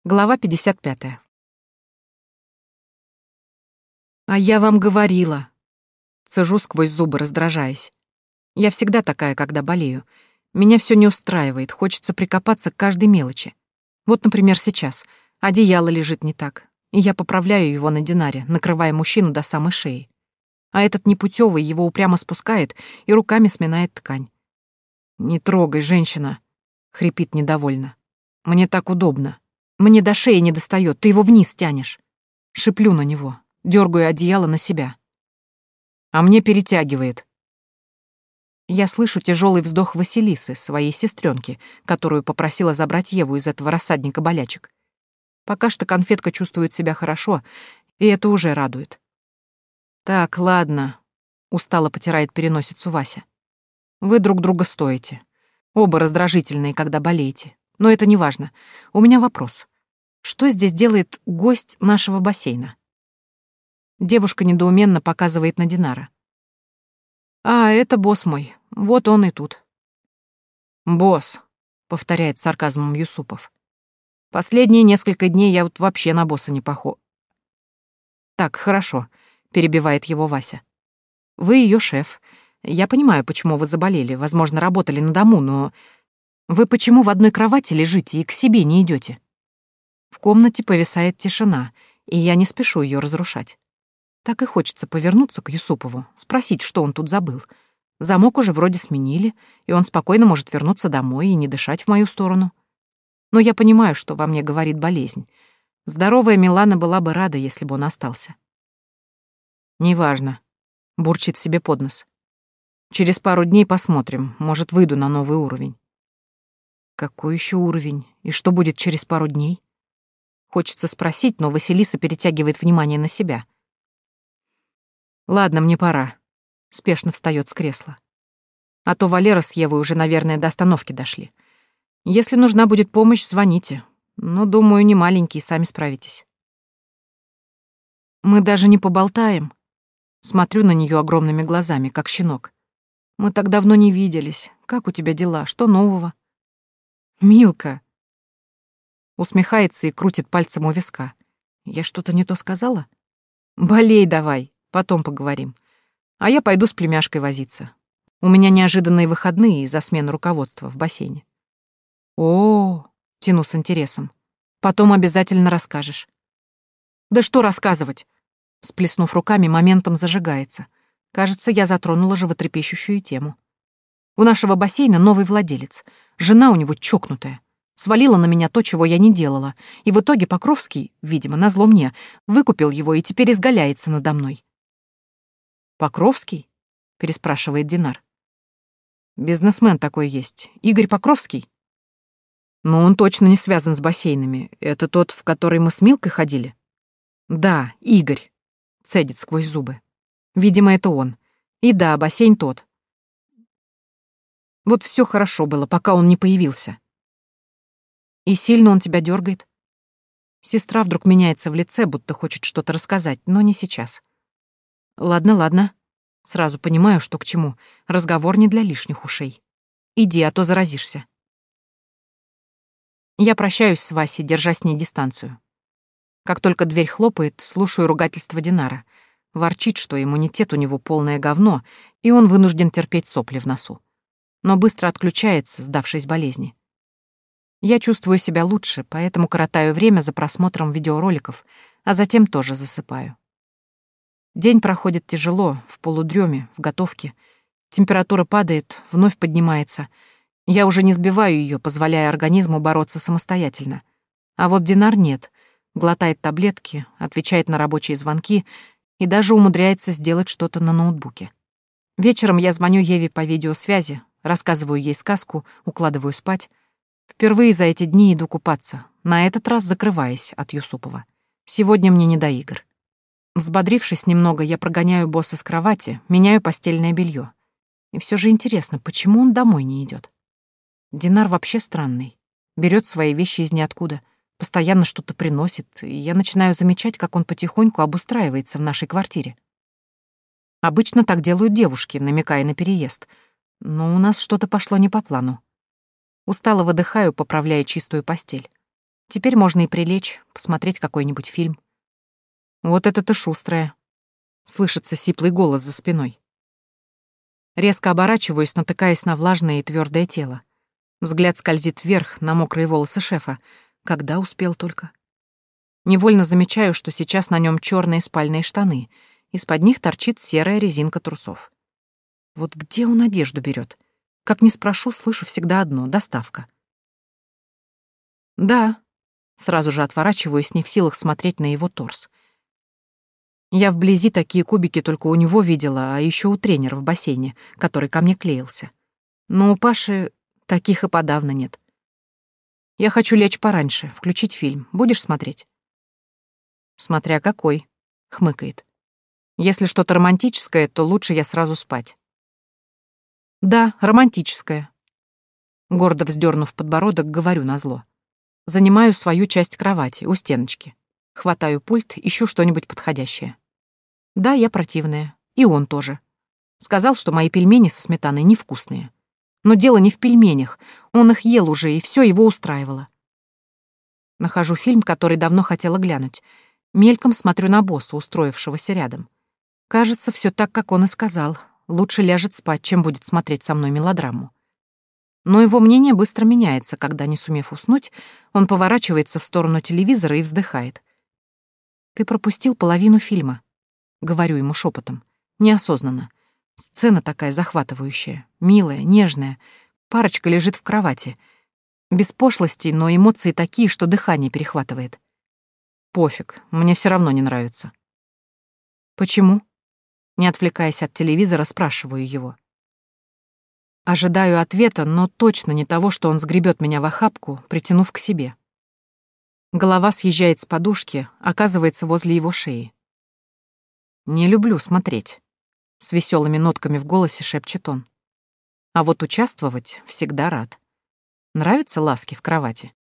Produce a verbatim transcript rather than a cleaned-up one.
Глава пятьдесят пятая. «А я вам говорила!» Цежу сквозь зубы, раздражаясь. Я всегда такая, когда болею. Меня все не устраивает, хочется прикопаться к каждой мелочи. Вот, например, сейчас. Одеяло лежит не так, и я поправляю его на Динаре, накрывая мужчину до самой шеи. А этот непутевый его упрямо спускает и руками сминает ткань. «Не трогай, женщина!» — хрипит недовольно. «Мне так удобно. Мне до шеи не достает, ты его вниз тянешь». Шиплю на него, дергаю одеяло на себя. А мне перетягивает. Я слышу тяжелый вздох Василисы, своей сестренки, которую попросила забрать Еву из этого рассадника болячек. Пока что конфетка чувствует себя хорошо, и это уже радует. «Так, ладно», — устало потирает переносицу Вася. «Вы друг друга стоите. Оба раздражительные, когда болеете. Но это не важно. У меня вопрос. Что здесь делает гость нашего бассейна?» Девушка недоуменно показывает на Динара. «А, это босс мой. Вот он и тут». «Босс», — повторяет с сарказмом Юсупов. «Последние несколько дней я вот вообще на босса не похож». «Так, хорошо», — перебивает его Вася. «Вы ее шеф. Я понимаю, почему вы заболели, возможно, работали на дому, но вы почему в одной кровати лежите и к себе не идете?» В комнате повисает тишина, и я не спешу ее разрушать. Так и хочется повернуться к Юсупову, спросить, что он тут забыл. Замок уже вроде сменили, и он спокойно может вернуться домой и не дышать в мою сторону. Но я понимаю, что во мне говорит болезнь. Здоровая Милана была бы рада, если бы он остался. «Неважно», — бурчит себе под нос. «Через пару дней посмотрим, может, выйду на новый уровень». Какой еще уровень? И что будет через пару дней? Хочется спросить, но Василиса перетягивает внимание на себя. «Ладно, мне пора», — спешно встает с кресла. «А то Валера с Евой уже, наверное, до остановки дошли. Если нужна будет помощь, звоните. Но, думаю, не маленькие, сами справитесь». «Мы даже не поболтаем?» Смотрю на нее огромными глазами, как щенок. «Мы так давно не виделись. Как у тебя дела? Что нового?» «Милка!» Усмехается и крутит пальцем у виска. «Я что-то не то сказала?» «Болей давай, потом поговорим. А я пойду с племяшкой возиться. У меня неожиданные выходные из-за смены руководства в бассейне». «О, — тяну с интересом, — потом обязательно расскажешь». «Да что рассказывать?» Сплеснув руками, моментом зажигается. Кажется, я затронула животрепещущую тему. У нашего бассейна новый владелец. Жена у него чокнутая. Свалила на меня то, чего я не делала. И в итоге Покровский, видимо, назло мне, выкупил его и теперь изгаляется надо мной. «Покровский?» — переспрашивает Динар. «Бизнесмен такой есть. Игорь Покровский?» «Но он точно не связан с бассейнами. Это тот, в который мы с Милкой ходили?» «Да, Игорь», — цедит сквозь зубы. «Видимо, это он. И да, бассейн тот. Вот все хорошо было, пока он не появился». «И сильно он тебя дергает?» Сестра вдруг меняется в лице, будто хочет что-то рассказать, но не сейчас. «Ладно, ладно. Сразу понимаю, что к чему. Разговор не для лишних ушей. Иди, а то заразишься». Я прощаюсь с Васей, держа с ней дистанцию. Как только дверь хлопает, слушаю ругательство Динара. Ворчит, что иммунитет у него полное говно, и он вынужден терпеть сопли в носу. Но быстро отключается, сдавшись болезни. Я чувствую себя лучше, поэтому коротаю время за просмотром видеороликов, а затем тоже засыпаю. День проходит тяжело, в полудреме, в готовке. Температура падает, вновь поднимается. Я уже не сбиваю ее, позволяя организму бороться самостоятельно. А вот Динар нет. Глотает таблетки, отвечает на рабочие звонки и даже умудряется сделать что-то на ноутбуке. Вечером я звоню Еве по видеосвязи, рассказываю ей сказку, укладываю спать. Впервые за эти дни иду купаться, на этот раз закрываясь от Юсупова. Сегодня мне не до игр. Взбодрившись немного, я прогоняю босса с кровати, меняю постельное белье. И все же интересно, почему он домой не идет? Динар вообще странный. Берет свои вещи из ниоткуда, постоянно что-то приносит, и я начинаю замечать, как он потихоньку обустраивается в нашей квартире. Обычно так делают девушки, намекая на переезд. Но у нас что-то пошло не по плану. Устало выдыхаю, поправляя чистую постель. Теперь можно и прилечь, посмотреть какой-нибудь фильм. Вот это ты шустрая. Слышится сиплый голос за спиной. Резко оборачиваюсь, натыкаясь на влажное и твердое тело. Взгляд скользит вверх на мокрые волосы шефа. Когда успел только. Невольно замечаю, что сейчас на нем черные спальные штаны. Из-под них торчит серая резинка трусов. Вот где он одежду берет? Как ни спрошу, слышу всегда одно — доставка. Да. Сразу же отворачиваюсь, не в силах смотреть на его торс. Я вблизи такие кубики только у него видела, а еще у тренера в бассейне, который ко мне клеился. Но у Паши таких и подавно нет. Я хочу лечь пораньше, включить фильм. Будешь смотреть? Смотря какой, хмыкает. Если что-то романтическое, то лучше я сразу спать. Да, романтическое. Гордо вздернув подбородок, говорю назло. Занимаю свою часть кровати, у стеночки. Хватаю пульт, ищу что-нибудь подходящее. Да, я противная. И он тоже. Сказал, что мои пельмени со сметаной невкусные. Но дело не в пельменях. Он их ел уже, и все его устраивало. Нахожу фильм, который давно хотела глянуть. Мельком смотрю на босса, устроившегося рядом. Кажется, все так, как он и сказал. Лучше ляжет спать, чем будет смотреть со мной мелодраму. Но его мнение быстро меняется, когда, не сумев уснуть, он поворачивается в сторону телевизора и вздыхает. «Ты пропустил половину фильма», — говорю ему шепотом, неосознанно. Сцена такая захватывающая, милая, нежная. Парочка лежит в кровати. Без пошлости, но эмоции такие, что дыхание перехватывает. Пофиг, мне все равно не нравится. Почему? Не отвлекаясь от телевизора, спрашиваю его. Ожидаю ответа, но точно не того, что он сгребет меня в охапку, притянув к себе. Голова съезжает с подушки, оказывается возле его шеи. «Не люблю смотреть», — с веселыми нотками в голосе шепчет он. А вот участвовать всегда рад. Нравятся ласки в кровати?